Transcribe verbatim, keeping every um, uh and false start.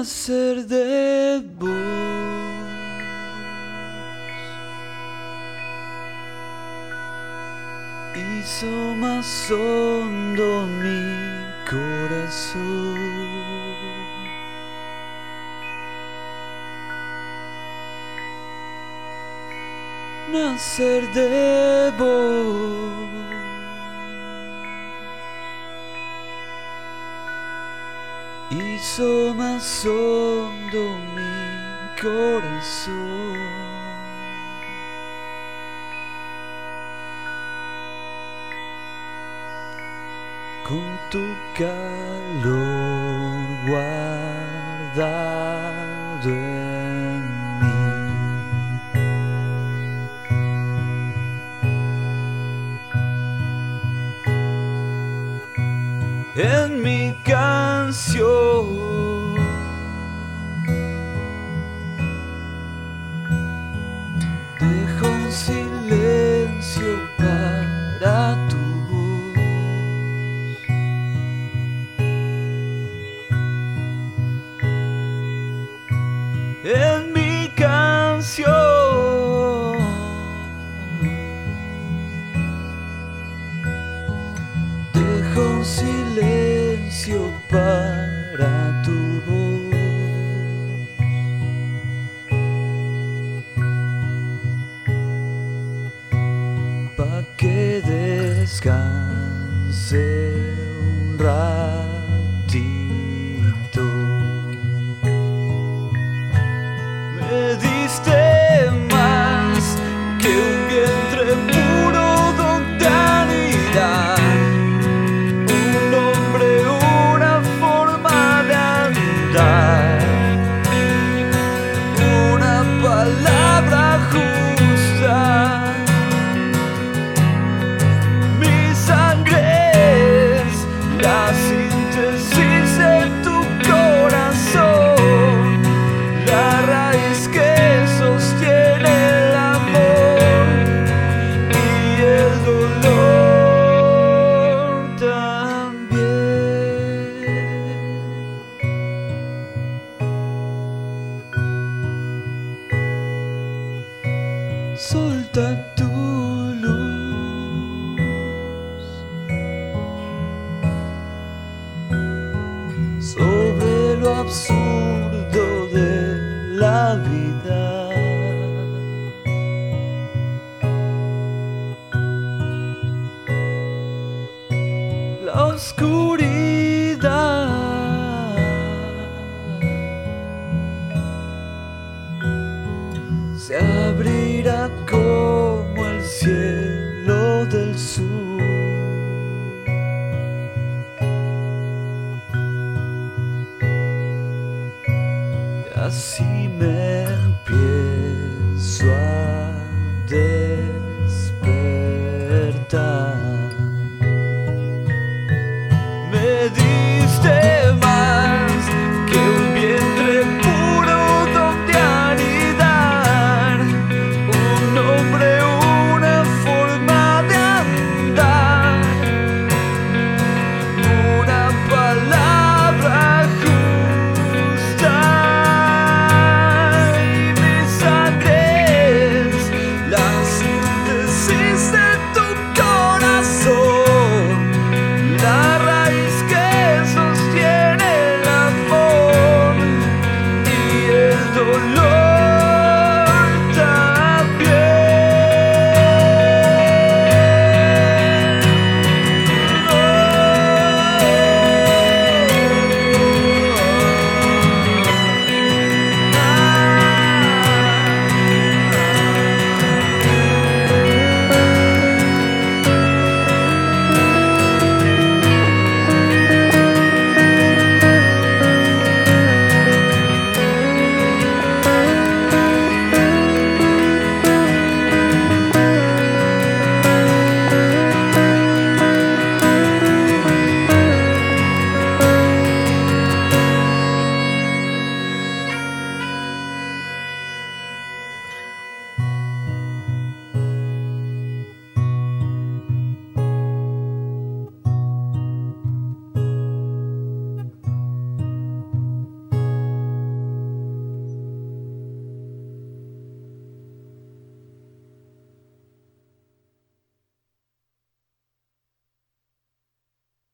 nacer de vos. Hizo más hondo mi corazón. Nacer de vos hizo más hondo mi corazón. Con tu calor guardado en mí, en mi canción dejo un silencio para tu voz. En mi canción dejo un silencio para tu voz, pa' que descanse un ratito. Me diste más que un vientre puro donde anidar, un nombre, una forma de andar, una palabra justa. Mi sangre es la síntesis de tu corazón, la raíz que sostiene el amor y el dolor también. Solta tu luz sobre lo absurdo de la vida. La oscuridad